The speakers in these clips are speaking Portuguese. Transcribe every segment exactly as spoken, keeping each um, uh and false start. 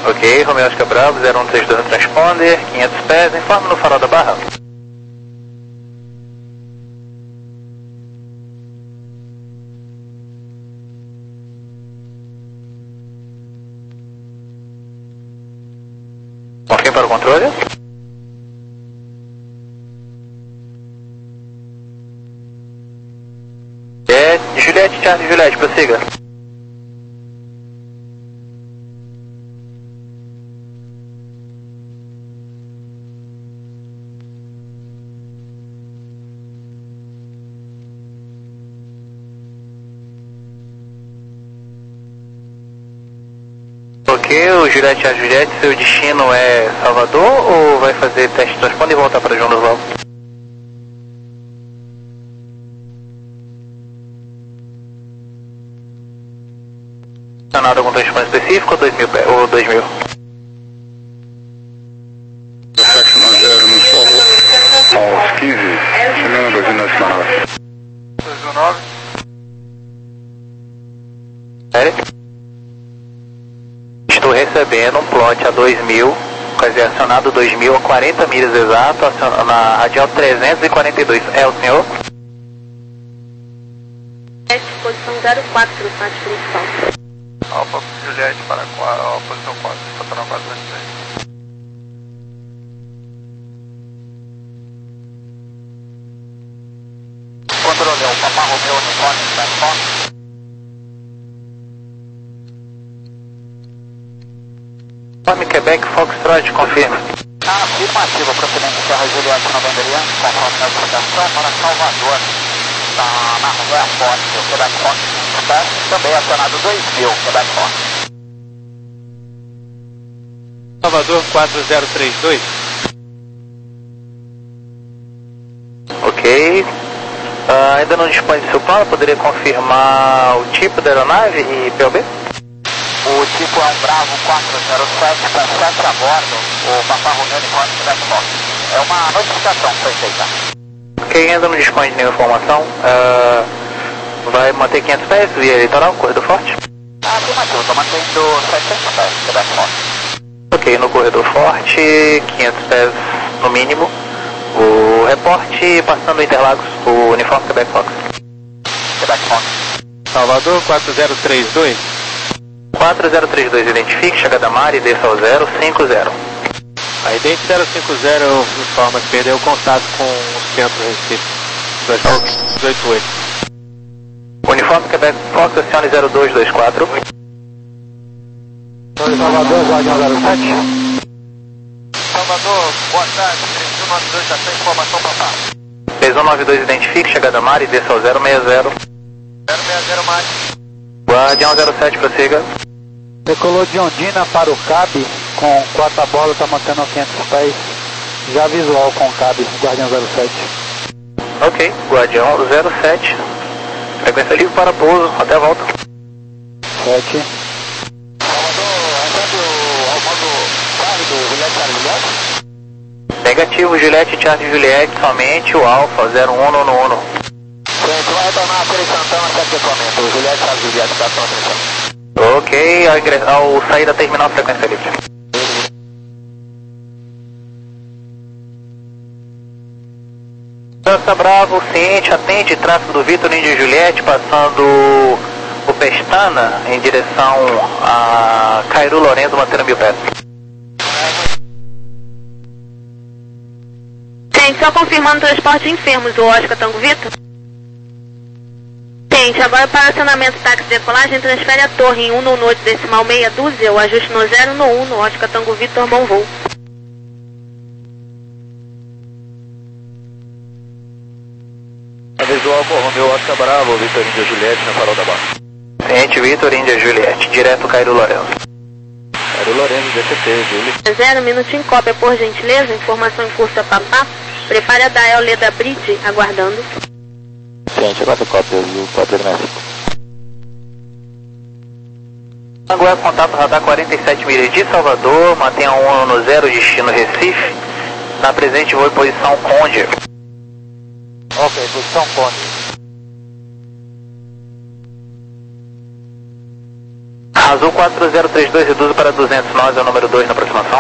Ok, Romeo Oscar Bravo, zero um três dois no transponder, quinhentos pés, informe no farol da barra. Confirme para o controle. É, Juliette, Charlie, Juliette, prossiga. Ok, o Juliette, Charlie, Juliette, seu destino é Salvador ou vai fazer teste de transponder e voltar para João do Val? Nada algum transponder específico ou dois mil? Ou dois mil? sete nove zero no solo aos quinze, semana dois mil nove. dois mil nove. Sério? Estou recebendo um plot a dois mil, quer dizer, acionado dois mil a quarenta milhas exato, na radial trezentos e quarenta e dois. É o senhor? Posição zero quatro, faixa principal. Alfa Juliette para a posição quatro, Fatana quatro vinte e seis. Controle, o Papa Romeo Uniforme, platform. Uniforme Quebec Foxtrot, confirma. Afirmativa, procedente Serra Juliette November Yankee, conforme notificação para Salvador. Está na rua Airport, o Quebec Fox, está também acionado dois mil, Quebec Fox. Salvador quatro zero três dois. Ok. Uh, ainda não dispõe do seu plano, poderia confirmar o tipo da aeronave e P O B? O tipo é um Bravo quatro zero sete, com sete a bordo, o Papa Romeo Uniforme Quebec Fox. É uma notificação que foi feita. Ok, ainda não dispõe de nenhuma informação. Uh, vai manter quinhentos pés via litoral, corredor forte? Afirmativo, estou mantendo setecentos pés, Quebec Fox. Ok, no corredor forte, quinhentos pés no mínimo. O reporte passando Interlagos, o uniforme Quebec Fox. Quebec Fox. Salvador quatro zero três dois. quatro zero três dois, identifique, chegada a mar e desça ao zero cinco zero. A Idente zero cinco zero informa que perdeu contato com o centro Recife. dois oito oito. Uniforme Quebec Fox, acione zero dois dois quatro. Salvador, Guardião zero sete. Salvador, boa tarde, três mil nove dois, já tem informação para cá. três um nove dois, identifique, chegada a mar e desça ao zero seis zero. zero seis zero mais. Guardião zero sete, prossiga. Decolou de Ondina para o C A B com quarta bola, está mantendo a quinhentos pés. Já visual com o C A B, Guardião zero sete. Ok, Guardião zero sete. Frequência livre para pouso, até a volta. sete. Salvador, recebe o modo carro do Juliette Charlie Juliette? Negativo, Juliette, Charlie Juliette, somente o Alfa zero um no um. Gente, vai retornar aquele Santana sete equipamento, o Juliette Charlie Juliette, está atenção. Ok, ao, ingre... ao sair da terminal, frequência livre. Dança Bravo, ciente, atende, tráfego do Vitor Índio Juliette, passando o Pestana em direção a Cairu Lourenço, mantendo mil pés. Gente, só confirmando o transporte de enfermos, o Oscar Tango Vitor. Gente, agora para acionamento táxi de decolagem, transfere a torre em um no noite decimal meia dúzia, o ajuste no zero no um, no Oscar Tango Vitor, bom voo. A visual com o Romeo Oscar Bravo, Vitor Índia Juliette, na farol da barra. Ciente, Vitor Índia Juliette, direto Cairu Lourenço. Cairu Lourenço, D C T, Júlio. Zero, minutinho, cópia, por gentileza, informação em curso a papá. Prepare a Dael Leda Bridge, aguardando. Ciente, aguarda cópia, viu? Cópia do México. Agora contato radar quarenta e sete milhas de Salvador, mantenha um no zero, destino Recife. Na presente voo em posição Conde. Ok, posição Conde. Azul quatro zero três dois, reduzo para duzentos nós, é o número dois na aproximação.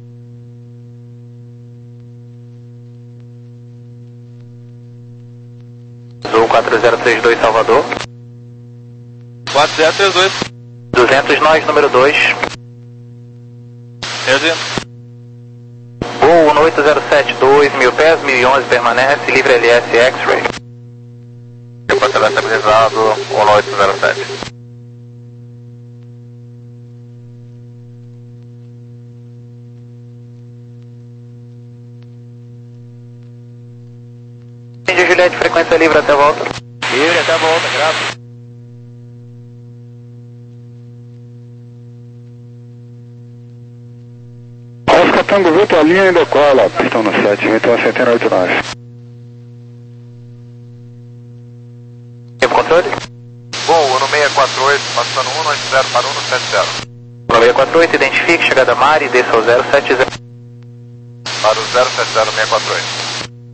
Azul quatro zero três dois, Salvador. quatro zero três dois. duzentos nós, número dois. Reduzindo. Gol no oito zero sete dois, mil pés, mil e onze permanece, livre L S X-Ray. Depois será estabilizado, um no oito zero sete. Índia Juliette, frequência livre até a volta. Livre até a volta, graças. Oscar Tango Vitor, a linha e decola, pistão no sete, Vitor setenta e oito nós. Tempo controle? Gol, no seis quatro oito, passando um no oito zero para um no sete zero. No seis quatro oito, identifique, chegada mar e desça ao zero sete zero. Para o zero sete zero seis quatro oito.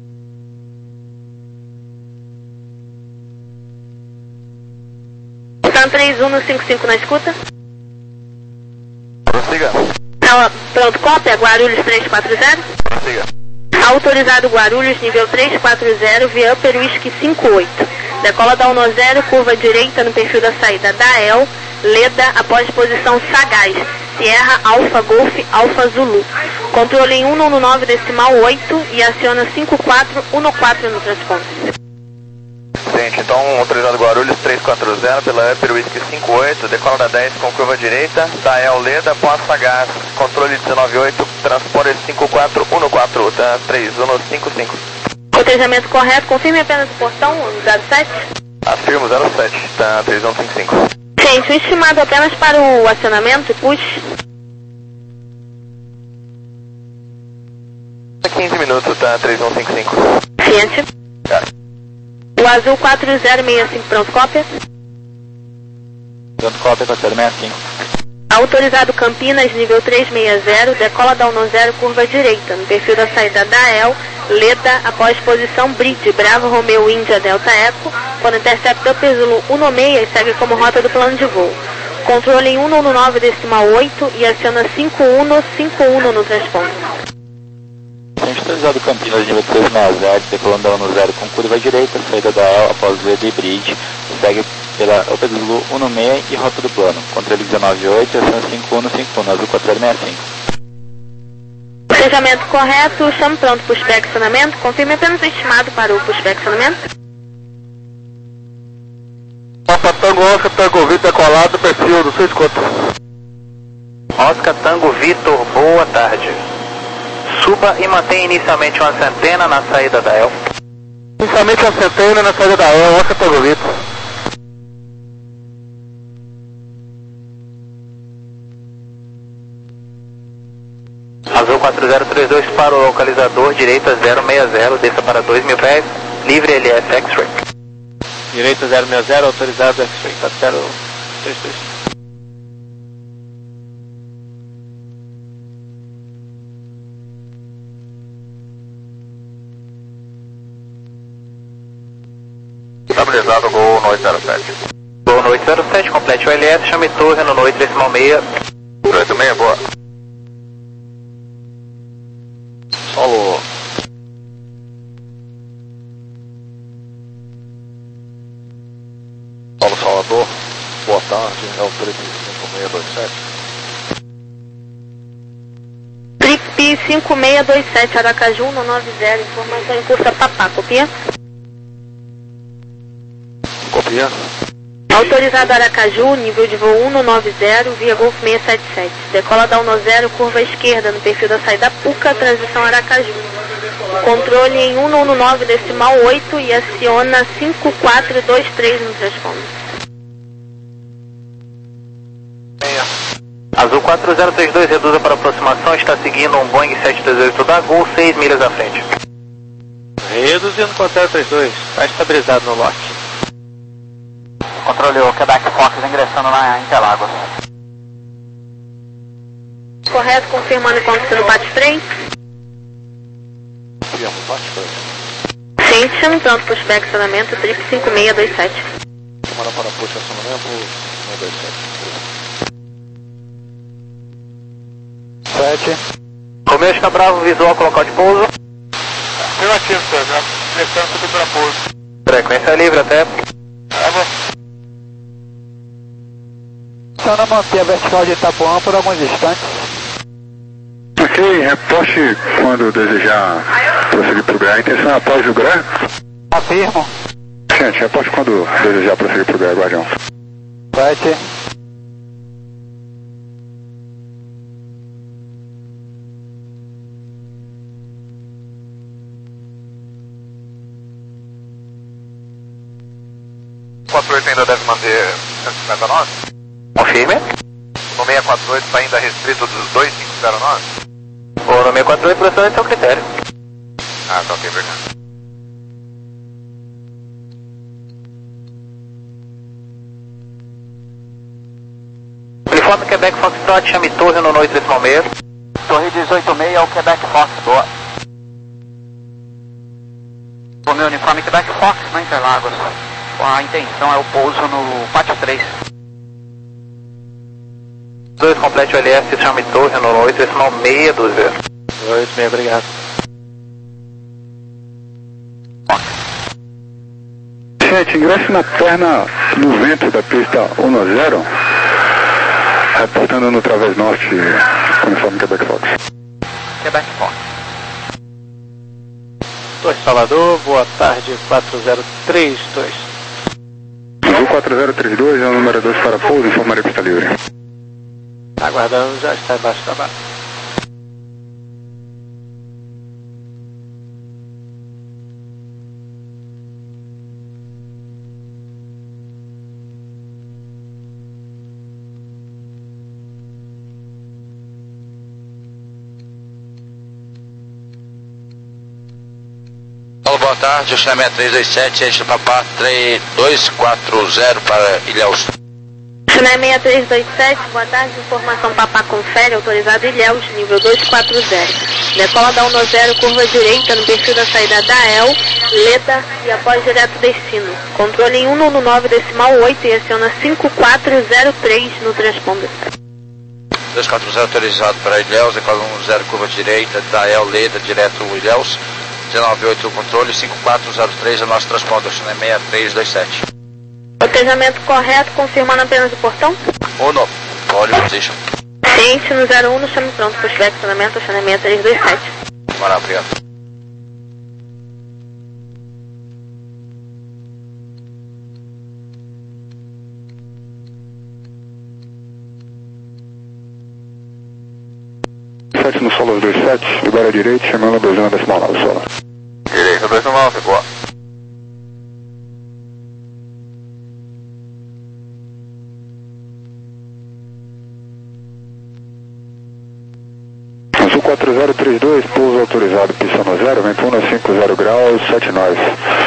São três um no cinco cinco na escuta. Prossiga. Tá, pronto, cópia, Guarulhos três quatro zero. Prossiga. Autorizado Guarulhos, nível três quatro zero, via Upper Whisky cinco oito. Decola da um zero, curva direita no perfil da saída da E L, Leda, após posição Sagaz, Sierra, Alfa, Golf, Alfa, Zulu. Controle em um no nove decimal oito e aciona cinco quatro um quatro no transponder. Gente, então autorizado Guarulhos três quatro zero pela Upper Whisky cinco oito, decola da dez com curva direita, da E L Leda, passa gás, controle dezenove oito, transporte cinco quatro um quatro, tá três um cinco cinco. Cotejamento correto, confirme apenas o portão, zero sete. Afirmo zero sete, tá três um cinco cinco. Gente, o estimado apenas para o acionamento, push. quinze minutos, tá três um cinco cinco. Ciente. Tá. O azul quatro zero seis cinco, pronto, cópia. Pronto, cópia, quatro zero seis cinco. Autorizado Campinas, nível três seis zero, decola da um zero, curva direita, no perfil da saída da E L, Leda, após posição Bridge, Bravo, Romeo, Índia, Delta, Eco, quando intercepta Upper Zulu um seis e segue como rota do plano de voo. Controle em um no nove decimal oito e aciona cinco um cinco um no transponder. Autorizado Campinas, nível três seis zero, decolando da um zero com curva direita, saída da E L após Leda e Bridge, segue pela Upper Zulu um seis e rota do plano. Controle dezenove oito, aciona cinco um cinco um, azul quatro zero seis cinco. Planejamento correto, chamo pronto pushback acionamento, confirme apenas o estimado para o pushback acionamento. Papa Tango, Oscar Tango Vitor, decolado, perfil do seu escuta. Oscar Tango Vitor, boa tarde. Suba e mantenha inicialmente uma centena na saída da E L. Inicialmente uma centena na saída da E L, Oscar Tango Vitor. Azul quatro zero três dois para o localizador, direita zero seis zero, desça para dois mil pés, livre L S X-Ray. Direita zero seis zero, autorizado X-Ray, quatro zero três dois. Estabilizado, gol no oito zero sete. Gol no oito zero sete, complete o L S, chame torre no oito decimal seis. oito seis, boa. Solo. Paulo Salvador, boa tarde, é o três cinco seis dois sete. Trip cinco seis dois sete, Aracaju um nove zero, informação em curso a Papá, copia? Copia. Autorizado Aracaju, nível de voo um nove zero, via Golf seis sete sete. Decola da um zero, curva esquerda no perfil da saída Puca, transição Aracaju. Controle em um nove decimal oito e aciona cinco quatro dois três no transponder. Azul quatro zero três dois, reduza para aproximação, está seguindo um Boeing sete três oito da Gol, seis milhas à frente. Reduzindo quatro zero três dois, está estabilizado no lote. Controle o Quebec Fox ingressando na Interlagos. Correto, confirmando encontro no Pat três. Confirmo, Pat três. Sim, chame pronto, pushback acionamento, trip cinco seis dois sete. Chamada para push acionamento, seis dois sete. sete. Romeu Oscar Bravo, visual com local de pouso. Afirmativo, senhor. Já prestando tudo para pouso. Frequência livre até. Tá bom. Funciona manter a vertical de Itapuã por alguns instantes. Ok, reporte quando desejar prosseguir para o G R A. A intenção é após o G R A? Afirmo. Gente, reporte quando desejar prosseguir para o G R A, Guardião. sete. quatro oito ainda deve manter cento e cinquenta nove? Confirme. No seiscentos e quarenta e oito está ainda restrito dos dois cinco zero nove? O no seiscentos e quarenta e oito, professor, é seu critério. Ah, tá ok, obrigado. Uniforme Quebec Foxtrot, chame torre no noite decimal meio. Torre dezoito seis ao Quebec Fox, boa. O meu uniforme Quebec Fox na Interlagos. A intenção é o pouso no pátio três. dois complete o L S, chame torre no noite decimal meia dúzia. oito meia, obrigado. Gente, ingresse na perna no vento da pista um a zero. Reportando no Través Norte, uniforme Quebec Fox. Quebec Fox. Torre Salvador, boa tarde, quatro zero três dois. Azul quatro zero três dois é o número dois para pouso, informaria pista livre. Aguardando, já está embaixo da barra. Boa tarde, o Xamé três dois sete, eixo Papá três dois quatro zero para Ilhéus. Xamé seis três dois sete, boa tarde, informação Papá confere, autorizado Ilhéus, nível dois quatro zero. Decola da um zero, curva direita, no perfil da saída da E L, Leda e após direto destino. Controle em cento e nove decimal oito e aciona cinco quatro zero três no transponder. dois quatro zero autorizado para Ilhéus, decola um zero, curva direita, da E L, Leda, direto Ilhéus. dezenove oito controle, cinco quatro zero três é o nosso transponder, Xamé seis três dois sete. Cotejamento correto, confirmando apenas o portão? Uno, pole position. Ciente no zero um, chame pronto, se tiver acionamento, Xamé seis três dois sete. Maravilha, obrigado. sete no solo dois sete, libera direito, chamando dois um decimal nove solo. Direito, dois nove, boa. Azul quatro zero três dois, pouso autorizado, pista no zero, vento um a cinco zero graus, sete nove.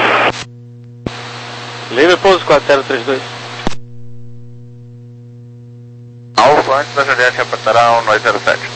Livre pouso quatro zero três dois. Alfa antes da Juliette reportará um nove zero sete.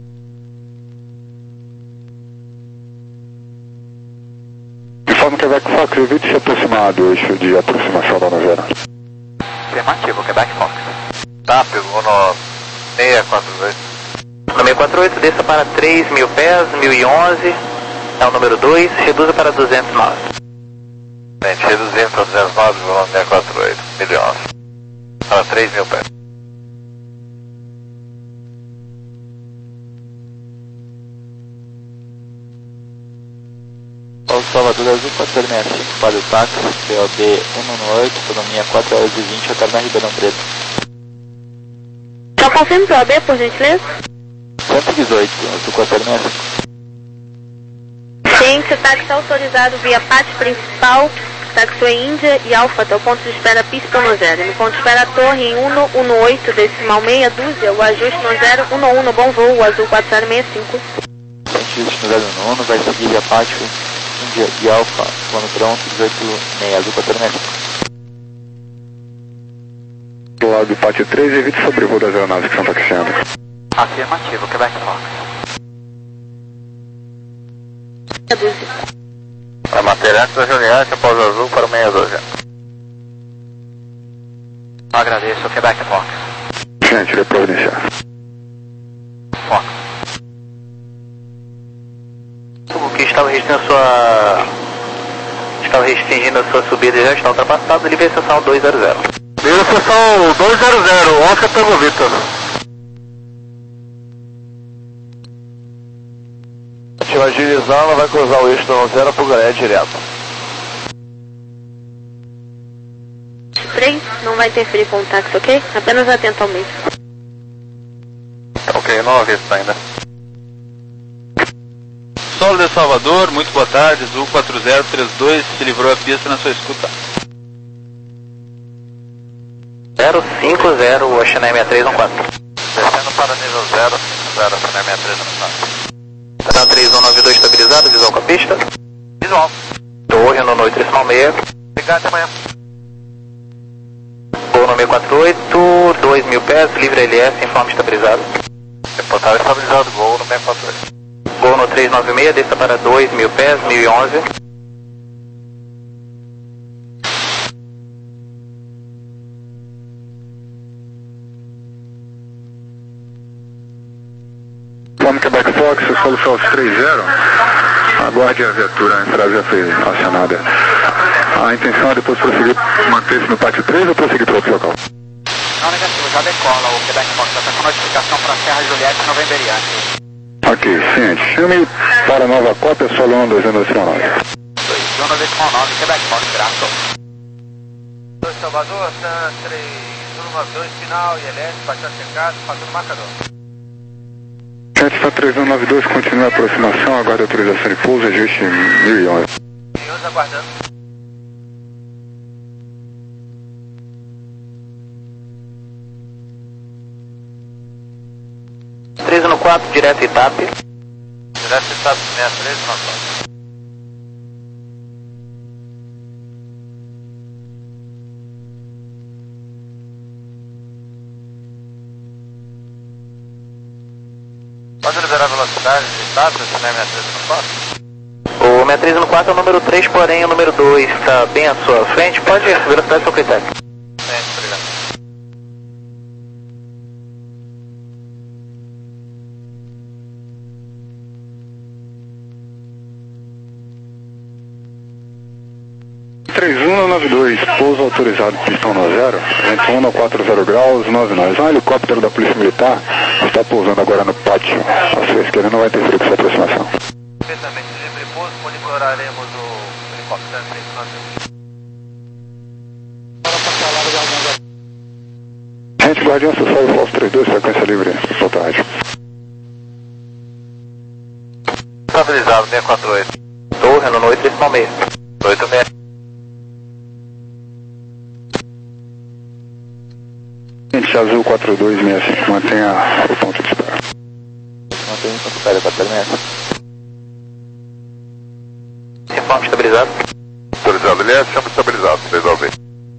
Informe Quebec Fox, evite se aproximar do eixo de aproximação da um zero. Afirmativo, Quebec Fox. Tá, pegou no seis quatro dois. No seiscentos e quarenta e oito, desça para três mil pés, mil e onze, é o número dois, reduza para duzentos e nove. Gente, reduzindo para duzentos e nove, volume seiscentos e quarenta e oito, mil e onze. Para três mil pés. Paulo Salvador Azul quatro zero seis cinco para o táxi, P O D cento e oito, autonomia quatro horas e vinte, até na Ribeirão Preto. Só confirme P O D, por gentileza? cento e dezoito, Azul quatro zero seis cinco. Ciente, táxi autorizado via pátio principal, taxiway Índia e Alfa até o ponto de espera pista no zero. No ponto de espera torre em cento e oito decimal meia dúzia, o ajuste no zero um um, bom voo, o Azul quatro zero seis cinco. Cientista no zero um, vai seguir via pátio Índia e Alfa, plano pronto, dezoito seis, Azul quatro zero seis cinco. Do lado do pátio três, evite sobrevoo das aeronaves que estão taxiando. Afirmativo, Quebec Fox. A matéria antes da Juliette, após o Azul para o seis doze. Agradeço, Quebec Fox. Gente, irei providenciar. Fox. que estava restringindo a sua... estava restringindo a sua subida e já está ultrapassado. Livre exceção dois zero zero. Livre exceção dois zero zero, Oscar Tango Victor. Ativa agilizando, vai cruzar o eixo do zero pro Garé direto. três, não vai interferir com o táxi, ok? Apenas atento ao meio. Ok, não aviso ainda. Solo de Salvador, muito boa tarde, Azul quatro zero três dois, se livrou a pista na sua escuta. zero cinco zero, Ocean sessenta e três um quatro. Descendo para nível zero cinco zero, Ocean sessenta e três um quatro. Tá três um nove dois estabilizado, visual com a pista. Visual. Torre no noite três seis. Obrigado, até amanhã. Gol no seiscentos e quarenta e oito, dois mil pés, livre L S, informe estabilizado. Reportado estabilizado, gol no seiscentos e quarenta e oito. Gol no trezentos e noventa e seis, desça para dois mil pés, mil e onze. Vamos Quebec Fox, solo South três zero. Aguarde a viatura, a entrada já foi acionada. A intenção é depois prosseguir, manter-se no pátio três ou prosseguir para outro local? Não, negativo, já decola o Quebec Fox, já está com notificação para Serra Juliette November Yankee. Ok, ciente. Chame para nova cópia, solo um dois um dois nove. dois um dois nove, Quebec Fox, graças. dois Salvador, San três um nove dois, final, I L S, baixar checado, fazendo marcador. Jet está três um nove dois, continua a aproximação, aguarda autorização de pouso, ajuste mil e onze. mil e onze aguardando. três um quatro, direto Itap. Direto Itap sessenta e três, nove quatro. Pode liberar a velocidade de status, se não é sessenta e três no quatro? O sessenta e três no quatro é o número três, porém o número dois está bem à sua frente. Pode ir, velocidade ao seu critério. Sim, obrigado. três um nove dois, pouso autorizado, pistão no zero, vento um no quatro zero graus, nove nós. Um helicóptero da Polícia Militar está pousando agora no pátio. A sua esquerda não vai interferir com sua aproximação. Perfeitamente, livre pouso, monitoraremos o helicóptero três um nove dois. Gente, Guardião, Sucesso, Falso trinta e dois, frequência livre, solta a rádio. Estabilizado, seiscentos e quarenta e oito. Torre no noite três seis. oito seis. Gente, Azul quatro dois seis cinco, mantenha o ponto de espera. Mantenha o ponto de espera, quatro zero seis. Informe estabilizado. Estabilizado, ele é chama estabilizado, resolve.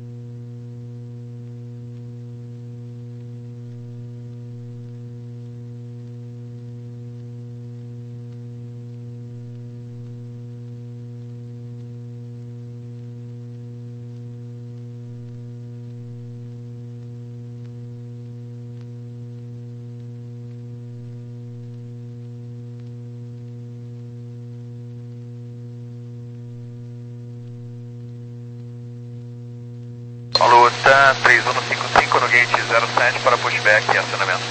Alô, TAM três um cinco cinco no gate zero sete para pushback e acionamento.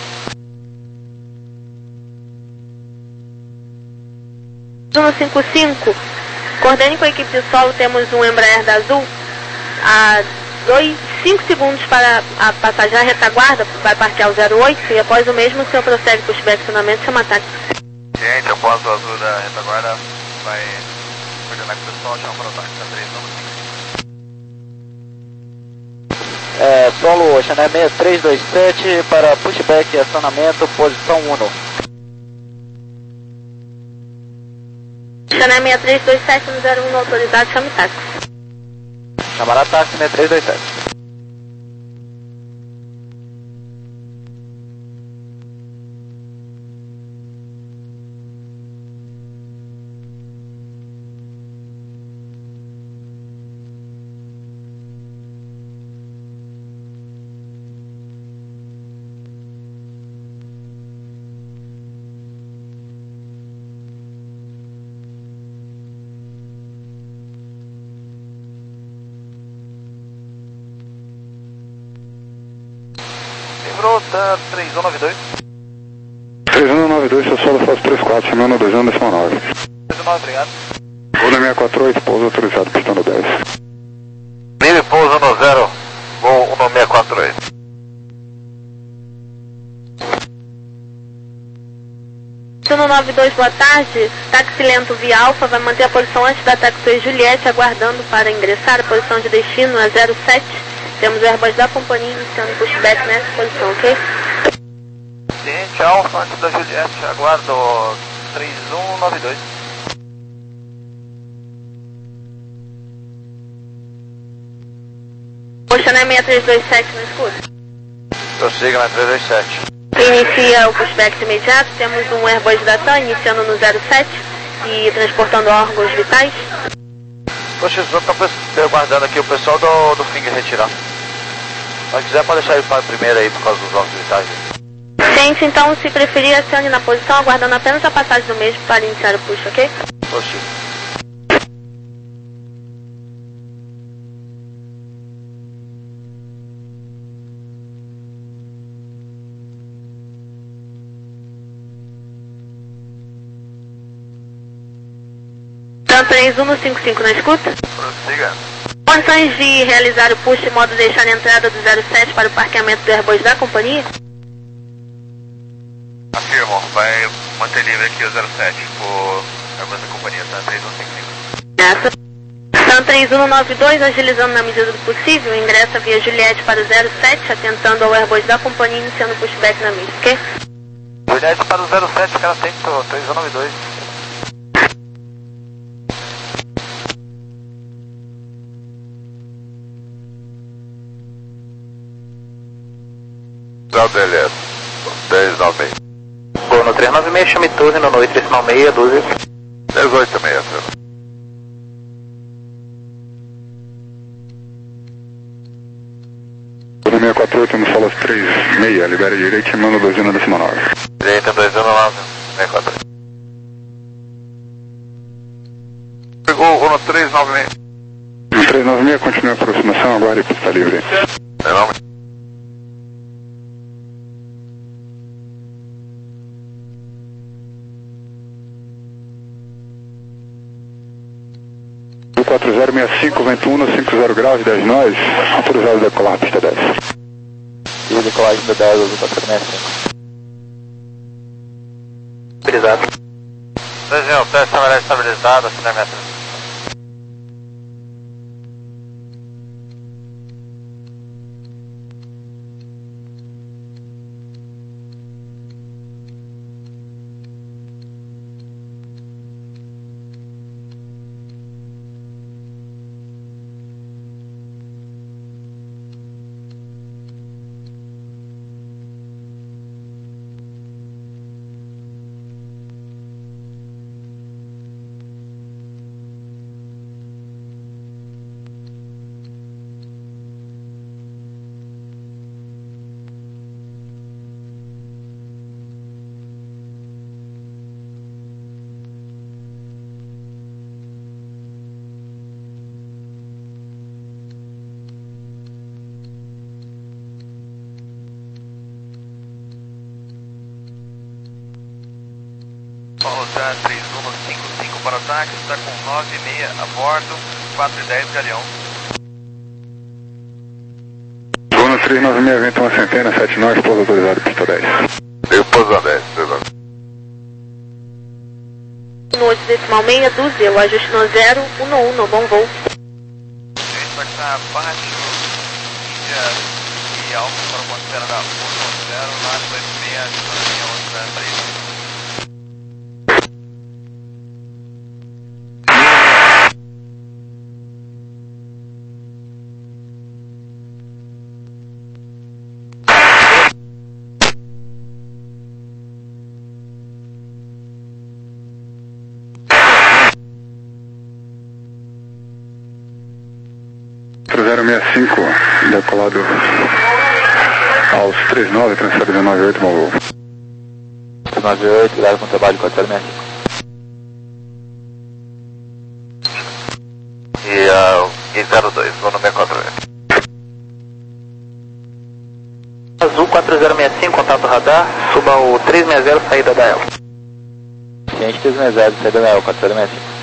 um cinco cinco, coordene com a equipe de solo, temos um Embraer da Azul a cinco segundos para a passagem à retaguarda, vai partir ao zero oito e após o mesmo o senhor prossegue pushback acionamento, chama táxi. Gente, após o azul da retaguarda, vai coordenar com o pessoal, chama para o táxi, TAM três um cinco cinco. É, solo Ocean seis três dois sete para pushback e acionamento, posição um. Channel seis três dois sete no zero um autorizado, chame táxi. Chamará táxi seis três dois sete. livrou, tá três um nove dois. três um nove dois, seu solo faz três quatro, chamando dois um decimal nove. três um nove, obrigado. Gol seiscentos e quarenta e oito, pouso autorizado, pistão no dez. Livre, pouso no zero, gol um seiscentos e quarenta e oito. No nove dois, boa tarde. Táxi lento via Alfa vai manter a posição antes da táxi Juliette, aguardando para ingressar a posição de destino a zero sete. Temos o Airbus da companhia iniciando pushback nessa posição, ok? Ciente, Alfa antes da Juliette, aguardo três um nove dois. Oceané seis três dois sete no escuro. Prossiga na três dois sete. Inicia o pushback imediato, temos um Airbus da TAM iniciando no zero sete e transportando órgãos vitais. Poxa, os outros estão aguardando aqui o pessoal do, do Finger retirar. Se quiser pode deixar ele para primeiro aí por causa dos órgãos vitais. Gente, então se preferir acione na posição, aguardando apenas a passagem do mesmo para iniciar o push, ok? Poxa. três um no cinco cinco na escuta. Prossiga. Condições de realizar o push de modo deixar a entrada do zero sete para o parqueamento do Airbus da companhia? Afirmo, vai manter livre aqui o zero sete por Airbus da companhia, tá? três um cinco cinco. Essa. TAM três um nove dois, agilizando na medida do possível, ingressa via Juliette para o zero sete, atentando ao Airbus da companhia, iniciando o pushback na mista, ok? Juliette para o zero sete, cara, atento, três um nove dois. Beleza, dez nove seis. Gol no três nove seis, chame Torre, no oito decimal seis, doze. dezoito seis, senhor. seiscentos e quarenta e oito no solo três seis, libere direito, chamando dois um decimal nove. Direita dois um nove, seis quatro. Pegou no três nove seis. No três nove seis, continua a aproximação, agora e pista livre. É, vamos. quatro zero seis cinco, vento um no cinquenta graus, dez nós, autorizado a decolar, pista dez. E decolagem da dez, azul quatro zero seis cinco. Autorizado. dois um, teste amarelo estabilizado, acima da meta. Paulo tá três um no cinco cinco para o táxi, está com nove e meia a bordo, quatro e dez Galeão. Gol no três nove seis, vento uma centena, sete nós, pouso autorizado, pista dez. Eu pouso a dez, pessoal. No oito decimal seis, doze, o ajuste no zero um um no bom voo. A gente vai estar abaixo, Índia e Alfa para o ponto zero da ponto zero, lá dois seis, na linha outra três. zero seis cinco, decolado aos três nove, transfere dezenove oito, bom voo. dezenove oito, cuidado com o trabalho quatro zero seis cinco. E uh, e zero dois, vou no sessenta e quatro. Azul quatro zero seis cinco, contato radar, suba o três seis zero, saída da E L. Ciente três seis zero, saída da E L, quatro zero seis cinco.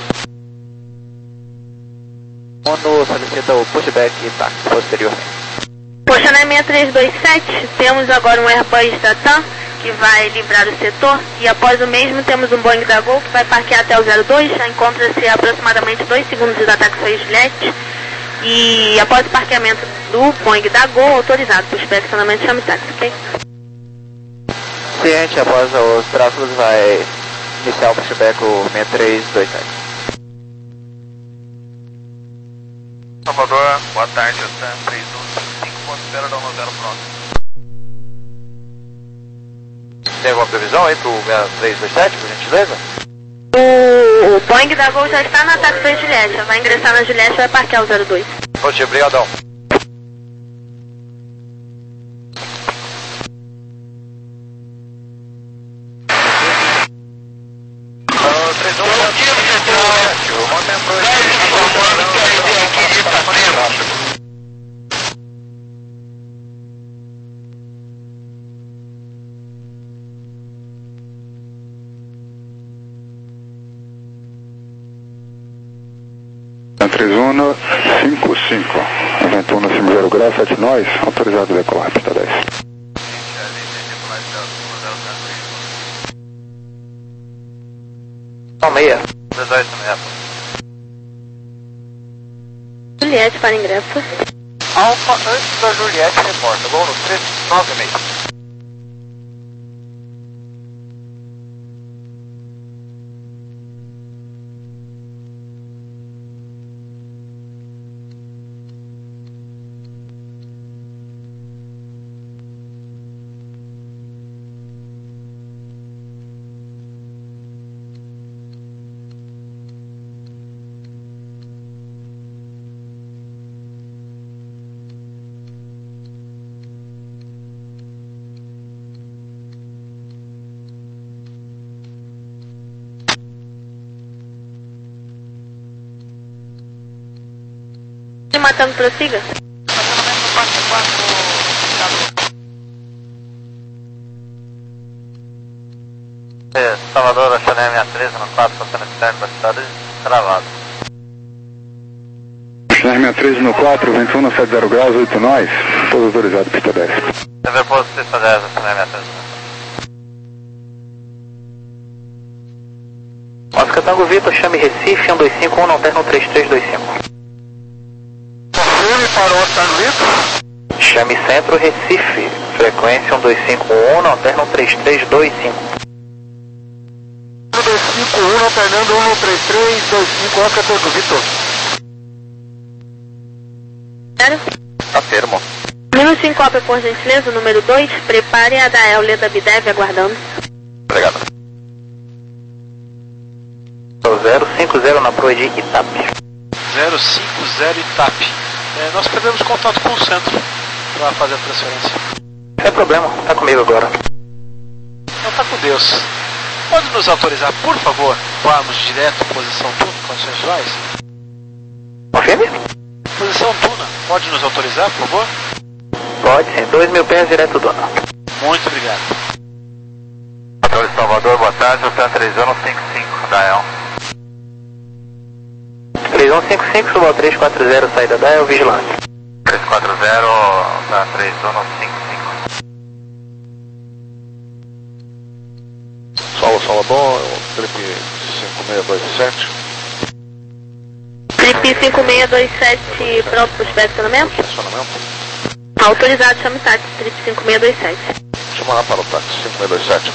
Mono solicita o pushback e táxi posterior. Poxa, na seis três dois sete, temos agora um Airbus da TAM, que vai livrar o setor, e após o mesmo temos um Boeing da Gol, que vai parquear até o zero dois, encontra-se a aproximadamente dois segundos de ataque X Juliette, e após o parqueamento do Boeing da Gol, autorizado para o inspecionamento, chame táxi, ok? Ciente, após os tráfegos vai iniciar o pushback o seis três dois sete. Salvador, boa tarde, Sam três um cinco cinco, ponto zero, dá um zero pronto. Tem alguma previsão aí pro seis três dois sete, por gentileza? O, o Boeing da Gol já está no ataque X Juliette, vai ingressar na Juliette e vai parquear o zero dois. Pode, obrigadão. três um cinco cinco, evento um cinco zero grau, sete nós, autorizado a decolar, pista dez. Não, meia. Juliette para ingresso. Alfa antes da Juliette, reporta. Gol no três nove seis. Matando, prossiga. É, Salvador, a Chanel seis três no quatro, passando externo da cidade, travado. Chanel seis três no quatro, vento um sete zero graus, oito nós, todo autorizado, pista dez. Denver Post pista dez, a Chanel seis três. Oscar Tango Vitor, chame Recife, um dois cinco um, não terno três três dois cinco. Para o Tango Vitor. Chame Centro Recife, frequência um dois cinco um, não terno três três dois cinco. um dois cinco um, não Fernando um três três dois cinco, Oscar Tango Vitor. Zero. Afirmo. Minuto cinco, por gentileza, número dois, prepare a da E L da Bidev aguardando. Obrigado. zero cinco zero na proa de Itape. zero cinco zero Itape. É, nós perdemos contato com o centro para fazer a transferência. Sem problema, tá comigo agora. Então tá com Deus. Pode nos autorizar, por favor, voarmos direto posição Tuna, condições visuais? Confirme? Posição Tuna, pode nos autorizar, por favor? Pode sim, dois mil pés direto do ano. Muito obrigado. Controle Salvador, boa tarde, o Sam três um cinco cinco, da E L. três um cinco cinco, suba ao três quatro zero, saída da E L, vigilante. três quatro zero, da três um cinco cinco. Solo Salvador, Trip cinco seis dois sete. Trip cinco seis dois sete, pronto para o inspecionamento? Estacionamento. Autorizado, chame táxi, Trip cinco seis dois sete. Chama lá para o táxi cinco seis dois sete.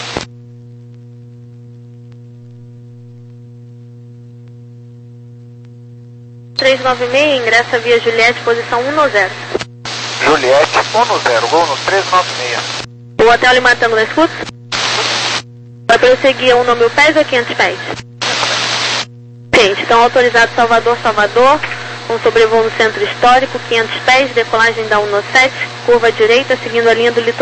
três nove seis, ingressa via Juliette, posição um zero. Juliette um zero, gol no três nove seis. O hotel Lima Tango na escuta? Vai prosseguir a um mil pés ou quinhentos pés? Gente, então autorizado Salvador, Salvador, com sobrevoo no centro histórico, quinhentos pés, decolagem da um sete, curva direita, seguindo a linha do litoral.